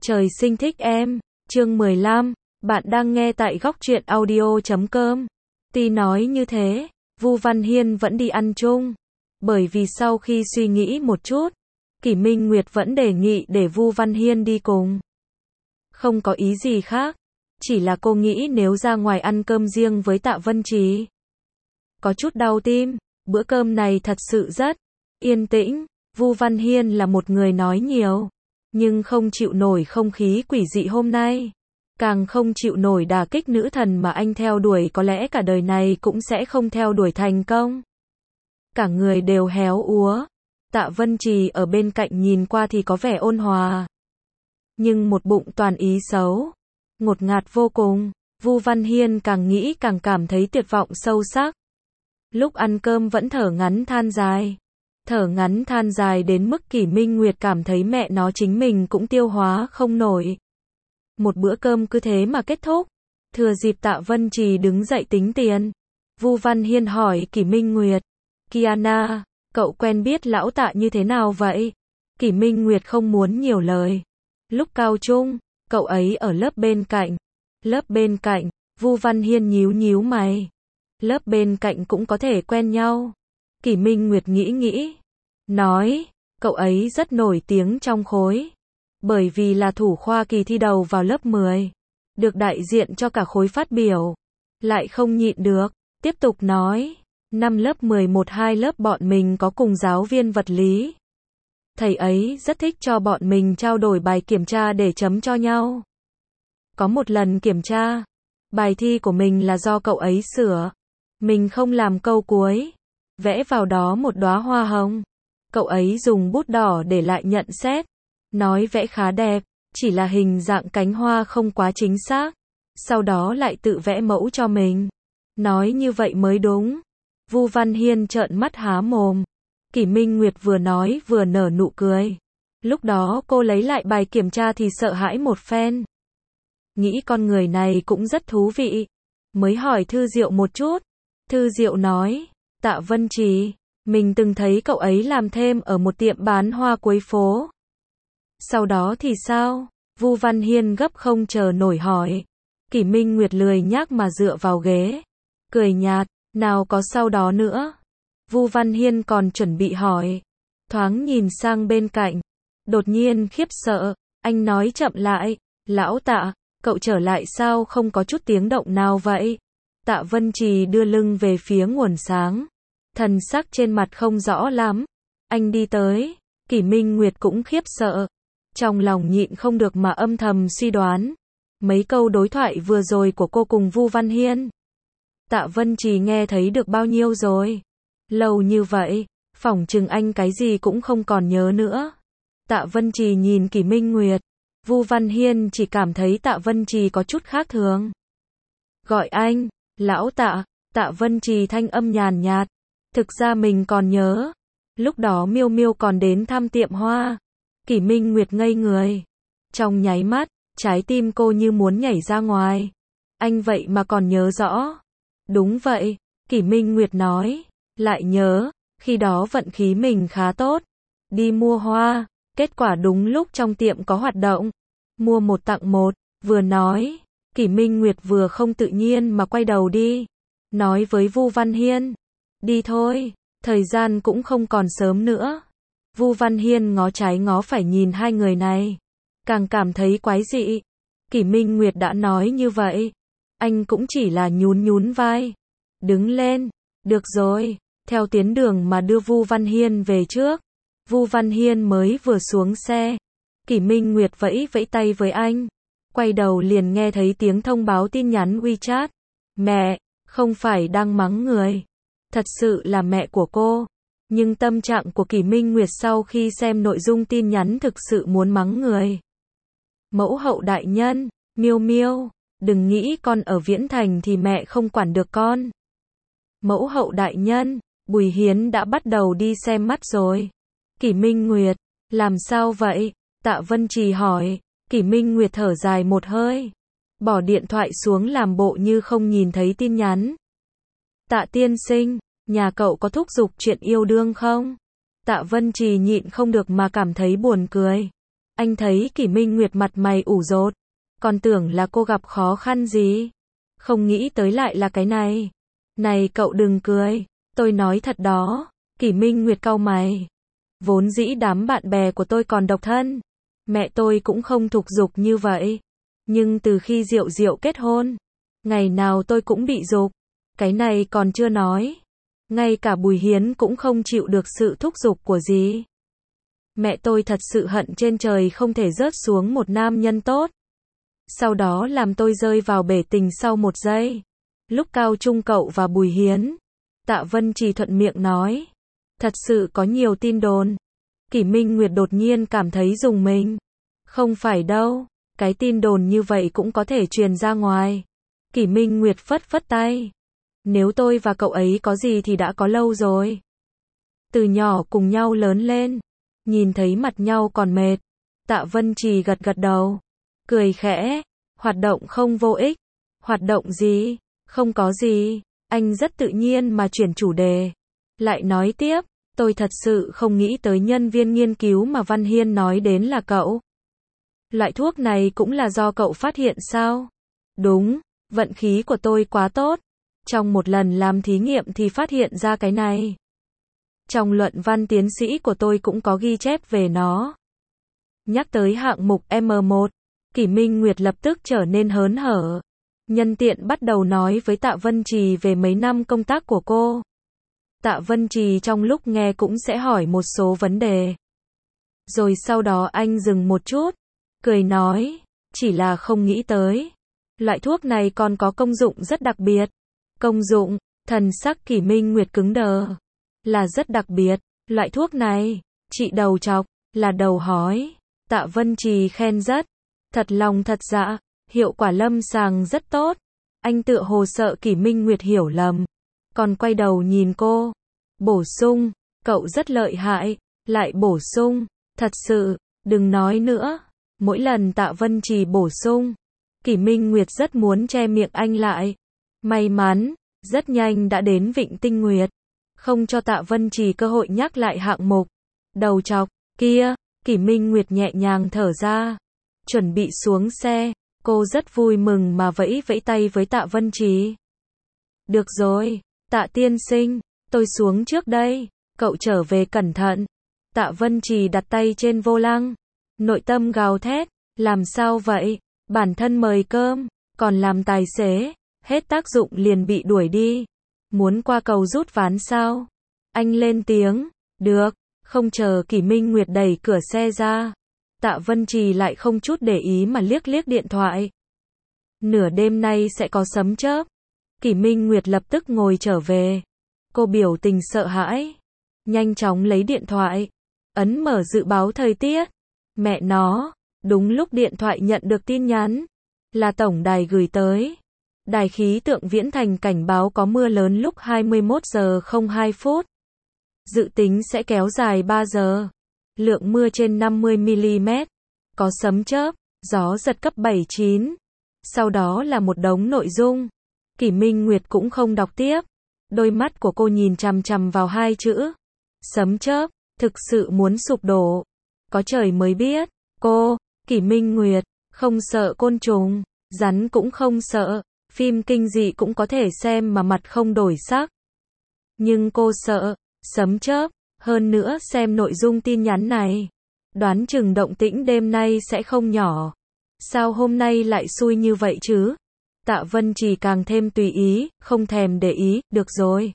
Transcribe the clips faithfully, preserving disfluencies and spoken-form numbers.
Trời sinh thích em, chương mười lăm, bạn đang nghe tại góc truyện audio chấm com. Tuy nói như thế, Vu Văn Hiên vẫn đi ăn chung, bởi vì sau khi suy nghĩ một chút, Kỷ Minh Nguyệt vẫn đề nghị để Vu Văn Hiên đi cùng. Không có ý gì khác, chỉ là cô nghĩ nếu ra ngoài ăn cơm riêng với Tạ Vân Trì, có chút đau tim. Bữa cơm này thật sự rất yên tĩnh. Vu Văn Hiên là một người nói nhiều, nhưng không chịu nổi không khí quỷ dị hôm nay, càng không chịu nổi đả kích nữ thần mà anh theo đuổi có lẽ cả đời này cũng sẽ không theo đuổi thành công. Cả người đều héo úa. Tạ Vân Trì ở bên cạnh nhìn qua thì có vẻ ôn hòa, nhưng một bụng toàn ý xấu, ngột ngạt vô cùng. Vu Văn Hiên càng nghĩ càng cảm thấy tuyệt vọng sâu sắc. Lúc ăn cơm vẫn thở ngắn than dài. Thở ngắn than dài đến mức Kỷ Minh Nguyệt cảm thấy mẹ nó chính mình cũng tiêu hóa không nổi. Một bữa cơm cứ thế mà kết thúc. Thừa dịp Tạ Vân Trì đứng dậy tính tiền, Vu Văn Hiên hỏi Kỷ Minh Nguyệt, Kiana, cậu quen biết lão Tạ như thế nào vậy? Kỷ Minh Nguyệt không muốn nhiều lời. Lúc cao trung, cậu ấy ở lớp bên cạnh. Lớp bên cạnh, Vu Văn Hiên nhíu nhíu mày. Lớp bên cạnh cũng có thể quen nhau. Kỷ Minh Nguyệt nghĩ nghĩ, nói, cậu ấy rất nổi tiếng trong khối, bởi vì là thủ khoa kỳ thi đầu vào lớp mười, được đại diện cho cả khối phát biểu. Lại không nhịn được, tiếp tục nói, năm lớp mười một hai lớp bọn mình có cùng giáo viên vật lý. Thầy ấy rất thích cho bọn mình trao đổi bài kiểm tra để chấm cho nhau. Có một lần kiểm tra, bài thi của mình là do cậu ấy sửa, mình không làm câu cuối, vẽ vào đó một đóa hoa hồng. Cậu ấy dùng bút đỏ để lại nhận xét, nói vẽ khá đẹp, chỉ là hình dạng cánh hoa không quá chính xác. Sau đó lại tự vẽ mẫu cho mình, nói như vậy mới đúng. Vu Văn Hiên trợn mắt há mồm. Kỷ Minh Nguyệt vừa nói vừa nở nụ cười. Lúc đó cô lấy lại bài kiểm tra thì sợ hãi một phen. Nghĩ con người này cũng rất thú vị. Mới hỏi Thư Diệu một chút. Thư Diệu nói, Tạ Vân Trì, mình từng thấy cậu ấy làm thêm ở một tiệm bán hoa cuối phố. Sau đó thì sao? Vu Văn Hiên gấp không chờ nổi hỏi. Kỷ Minh Nguyệt lười nhác mà dựa vào ghế, cười nhạt, nào có sau đó nữa. Vu Văn Hiên còn chuẩn bị hỏi, thoáng nhìn sang bên cạnh, đột nhiên khiếp sợ, anh nói chậm lại, lão Tạ, cậu trở lại sao không có chút tiếng động nào vậy? Tạ Vân Trì đưa lưng về phía nguồn sáng, thần sắc trên mặt không rõ lắm. Anh đi tới, Kỷ Minh Nguyệt cũng khiếp sợ, trong lòng nhịn không được mà âm thầm suy đoán mấy câu đối thoại vừa rồi của cô cùng Vu Văn Hiên. Tạ Vân Trì nghe thấy được bao nhiêu rồi? Lâu như vậy, phỏng chừng anh cái gì cũng không còn nhớ nữa. Tạ Vân Trì nhìn Kỷ Minh Nguyệt, Vu Văn Hiên chỉ cảm thấy Tạ Vân Trì có chút khác thường. Gọi anh, lão Tạ. Tạ Vân Trì thanh âm nhàn nhạt, thực ra mình còn nhớ, lúc đó Miêu Miêu còn đến thăm tiệm hoa. Kỷ Minh Nguyệt ngây người, trong nháy mắt, trái tim cô như muốn nhảy ra ngoài. Anh vậy mà còn nhớ rõ? Đúng vậy, Kỷ Minh Nguyệt nói, lại nhớ, khi đó vận khí mình khá tốt, đi mua hoa, kết quả đúng lúc trong tiệm có hoạt động, mua một tặng một. Vừa nói, Kỷ Minh Nguyệt vừa không tự nhiên mà quay đầu đi, nói với Vu Văn Hiên, đi thôi, thời gian cũng không còn sớm nữa. Vu Văn Hiên ngó trái ngó phải nhìn hai người này, càng cảm thấy quái dị. Kỷ Minh Nguyệt đã nói như vậy, anh cũng chỉ là nhún nhún vai, đứng lên, được rồi, theo tuyến đường mà đưa Vu Văn Hiên về trước. Vu Văn Hiên mới vừa xuống xe, Kỷ Minh Nguyệt vẫy vẫy tay với anh, quay đầu liền nghe thấy tiếng thông báo tin nhắn WeChat. Mẹ, không phải đang mắng người, thật sự là mẹ của cô. Nhưng tâm trạng của Kỷ Minh Nguyệt sau khi xem nội dung tin nhắn thực sự muốn mắng người. Mẫu hậu đại nhân, Miêu Miêu, đừng nghĩ con ở Viễn Thành thì mẹ không quản được con. Mẫu hậu đại nhân, Bùi Hiến đã bắt đầu đi xem mắt rồi. Kỷ Minh Nguyệt, làm sao vậy? Tạ Vân Trì hỏi. Kỷ Minh Nguyệt thở dài một hơi, bỏ điện thoại xuống làm bộ như không nhìn thấy tin nhắn. Tạ tiên sinh, nhà cậu có thúc giục chuyện yêu đương không? Tạ Vân Trì nhịn không được mà cảm thấy buồn cười. Anh thấy Kỷ Minh Nguyệt mặt mày ủ rột, còn tưởng là cô gặp khó khăn gì. Không nghĩ tới lại là cái này. Này cậu đừng cười, tôi nói thật đó. Kỷ Minh Nguyệt cau mày. Vốn dĩ đám bạn bè của tôi còn độc thân. Mẹ tôi cũng không thúc giục như vậy. Nhưng từ khi Diệu Diệu kết hôn, ngày nào tôi cũng bị giục. Cái này còn chưa nói. Ngay cả Bùi Hiến cũng không chịu được sự thúc giục của dì. Mẹ tôi thật sự hận trên trời không thể rớt xuống một nam nhân tốt. Sau đó làm tôi rơi vào bể tình sau một giây. Lúc cao trung cậu và Bùi Hiến. Tạ Vân Trì thuận miệng nói. Thật sự có nhiều tin đồn. Kỷ Minh Nguyệt đột nhiên cảm thấy rùng mình. Không phải đâu, cái tin đồn như vậy cũng có thể truyền ra ngoài. Kỷ Minh Nguyệt phất phất tay. Nếu tôi và cậu ấy có gì thì đã có lâu rồi. Từ nhỏ cùng nhau lớn lên, nhìn thấy mặt nhau còn mệt. Tạ Vân Trì gật gật đầu, cười khẽ. Hoạt động không vô ích. Hoạt động gì? Không có gì. Anh rất tự nhiên mà chuyển chủ đề. Lại nói tiếp, tôi thật sự không nghĩ tới nhân viên nghiên cứu mà Văn Hiên nói đến là cậu. Loại thuốc này cũng là do cậu phát hiện sao? Đúng, vận khí của tôi quá tốt. Trong một lần làm thí nghiệm thì phát hiện ra cái này. Trong luận văn tiến sĩ của tôi cũng có ghi chép về nó. Nhắc tới hạng mục M một, Kỷ Minh Nguyệt lập tức trở nên hớn hở. Nhân tiện bắt đầu nói với Tạ Vân Trì về mấy năm công tác của cô. Tạ Vân Trì trong lúc nghe cũng sẽ hỏi một số vấn đề. Rồi sau đó anh dừng một chút, cười nói, chỉ là không nghĩ tới. Loại thuốc này còn có công dụng rất đặc biệt. Công dụng, thần sắc Kỷ Minh Nguyệt cứng đờ. Là rất đặc biệt, loại thuốc này, trị đầu trọc, là đầu hói. Tạ Vân Trì khen rất, thật lòng thật dạ, hiệu quả lâm sàng rất tốt. Anh tựa hồ sợ Kỷ Minh Nguyệt hiểu lầm. Còn quay đầu nhìn cô, bổ sung, cậu rất lợi hại, lại bổ sung, thật sự, đừng nói nữa. Mỗi lần Tạ Vân Trì bổ sung, Kỷ Minh Nguyệt rất muốn che miệng anh lại. May mắn, rất nhanh đã đến Vịnh Tinh Nguyệt, không cho Tạ Vân Trì cơ hội nhắc lại hạng mục. Đầu chọc, kia, Kỷ Minh Nguyệt nhẹ nhàng thở ra, chuẩn bị xuống xe, cô rất vui mừng mà vẫy vẫy tay với Tạ Vân Trì. Được rồi, Tạ tiên sinh, tôi xuống trước đây, cậu trở về cẩn thận. Tạ Vân Trì đặt tay trên vô lăng, nội tâm gào thét, làm sao vậy, bản thân mời cơm, còn làm tài xế, hết tác dụng liền bị đuổi đi. Muốn qua cầu rút ván sao? Anh lên tiếng, được, không chờ Kỷ Minh Nguyệt đẩy cửa xe ra. Tạ Vân Trì lại không chút để ý mà liếc liếc điện thoại. Nửa đêm nay sẽ có sấm chớp. Kỷ Minh Nguyệt lập tức ngồi trở về. Cô biểu tình sợ hãi, nhanh chóng lấy điện thoại, ấn mở dự báo thời tiết. Mẹ nó, đúng lúc điện thoại nhận được tin nhắn, là tổng đài gửi tới. Đài khí tượng Viễn Thành cảnh báo có mưa lớn lúc hai mươi mốt giờ không hai phút. Dự tính sẽ kéo dài ba giờ. Lượng mưa trên năm mươi mi-li-mét. Có sấm chớp, gió giật cấp bảy chín. Sau đó là một đống nội dung. Kỷ Minh Nguyệt cũng không đọc tiếp. Đôi mắt của cô nhìn chằm chằm vào hai chữ. Sấm chớp, thực sự muốn sụp đổ. Có trời mới biết. Cô, Kỷ Minh Nguyệt, không sợ côn trùng, rắn cũng không sợ. Phim kinh dị cũng có thể xem mà mặt không đổi sắc. Nhưng cô sợ sấm chớp, hơn nữa xem nội dung tin nhắn này, đoán chừng động tĩnh đêm nay sẽ không nhỏ. Sao hôm nay lại xui như vậy chứ? Tạ Vân Trì càng thêm tùy ý, không thèm để ý, được rồi.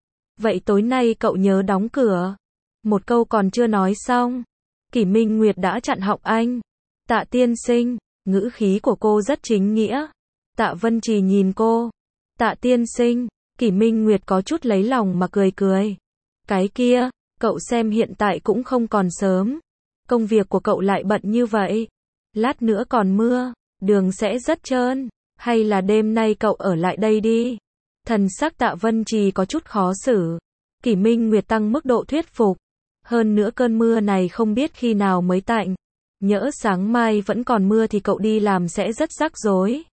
Vậy tối nay cậu nhớ đóng cửa. Một câu còn chưa nói xong, Kỷ Minh Nguyệt đã chặn họng anh. Tạ tiên sinh, ngữ khí của cô rất chính nghĩa. Tạ Vân Trì nhìn cô. Tạ tiên sinh, Kỷ Minh Nguyệt có chút lấy lòng mà cười cười. Cái kia, cậu xem hiện tại cũng không còn sớm. Công việc của cậu lại bận như vậy. Lát nữa còn mưa, đường sẽ rất trơn. Hay là đêm nay cậu ở lại đây đi. Thần sắc Tạ Vân Trì có chút khó xử. Kỷ Minh Nguyệt tăng mức độ thuyết phục. Hơn nữa cơn mưa này không biết khi nào mới tạnh. Nhỡ sáng mai vẫn còn mưa thì cậu đi làm sẽ rất rắc rối.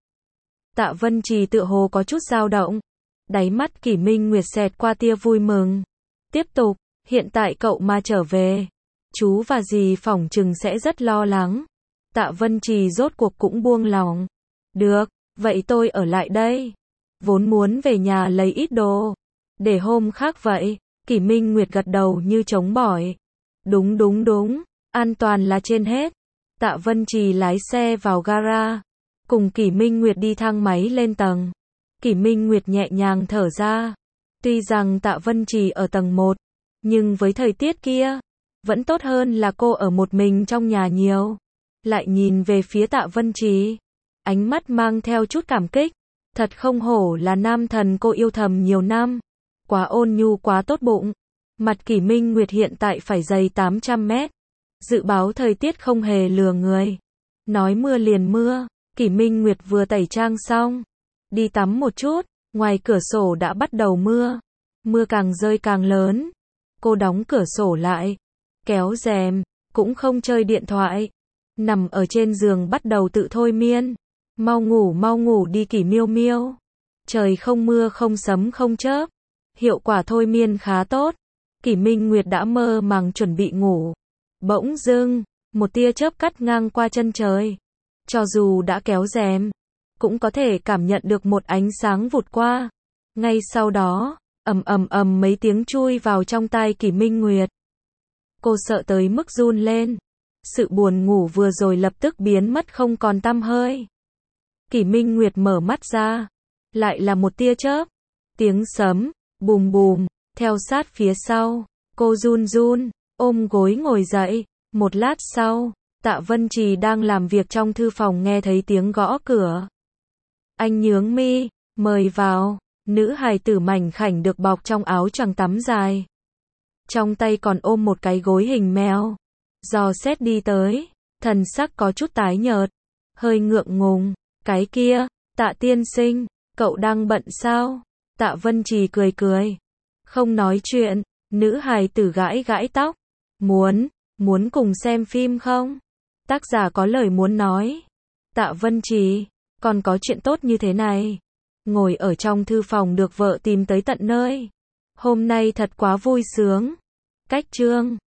Tạ Vân Trì tựa hồ có chút dao động. Đáy mắt Kỷ Minh Nguyệt xẹt qua tia vui mừng. Tiếp tục, hiện tại cậu mà trở về. Chú và dì phỏng chừng sẽ rất lo lắng. Tạ Vân Trì rốt cuộc cũng buông lòng. Được, vậy tôi ở lại đây. Vốn muốn về nhà lấy ít đồ. Để hôm khác vậy. Kỷ Minh Nguyệt gật đầu như trống bỏi. Đúng đúng đúng, an toàn là trên hết. Tạ Vân Trì lái xe vào gara. Cùng Kỷ Minh Nguyệt đi thang máy lên tầng. Kỷ Minh Nguyệt nhẹ nhàng thở ra. Tuy rằng Tạ Vân Trì ở tầng một, nhưng với thời tiết kia, vẫn tốt hơn là cô ở một mình trong nhà nhiều. Lại nhìn về phía Tạ Vân Trì, ánh mắt mang theo chút cảm kích. Thật không hổ là nam thần cô yêu thầm nhiều năm. Quá ôn nhu quá tốt bụng. Mặt Kỷ Minh Nguyệt hiện tại phải dày tám trăm mét. Dự báo thời tiết không hề lừa người. Nói mưa liền mưa. Kỷ Minh Nguyệt vừa tẩy trang xong, đi tắm một chút, ngoài cửa sổ đã bắt đầu mưa. Mưa càng rơi càng lớn. Cô đóng cửa sổ lại, kéo rèm, cũng không chơi điện thoại. Nằm ở trên giường bắt đầu tự thôi miên. Mau ngủ mau ngủ đi Kỷ Miêu Miêu. Trời không mưa không sấm không chớp. Hiệu quả thôi miên khá tốt. Kỷ Minh Nguyệt đã mơ màng chuẩn bị ngủ. Bỗng dưng, một tia chớp cắt ngang qua chân trời. Cho dù đã kéo rèm, cũng có thể cảm nhận được một ánh sáng vụt qua. Ngay sau đó, ầm ầm ầm mấy tiếng chui vào trong tai Kỷ Minh Nguyệt. Cô sợ tới mức run lên. Sự buồn ngủ vừa rồi lập tức biến mất không còn tăm hơi. Kỷ Minh Nguyệt mở mắt ra. Lại là một tia chớp. Tiếng sấm, bùm bùm, theo sát phía sau. Cô run run, ôm gối ngồi dậy. Một lát sau, Tạ Vân Trì đang làm việc trong thư phòng nghe thấy tiếng gõ cửa. Anh nhướng mi, mời vào. Nữ hài tử mảnh khảnh được bọc trong áo choàng tắm dài. Trong tay còn ôm một cái gối hình mèo. Dò xét đi tới, thần sắc có chút tái nhợt, hơi ngượng ngùng. Cái kia, Tạ tiên sinh, cậu đang bận sao? Tạ Vân Trì cười cười. Không nói chuyện, nữ hài tử gãi gãi tóc. Muốn, muốn cùng xem phim không? Tác giả có lời muốn nói. Tạ Vân Trì, còn có chuyện tốt như thế này. Ngồi ở trong thư phòng được vợ tìm tới tận nơi. Hôm nay thật quá vui sướng. Cách chương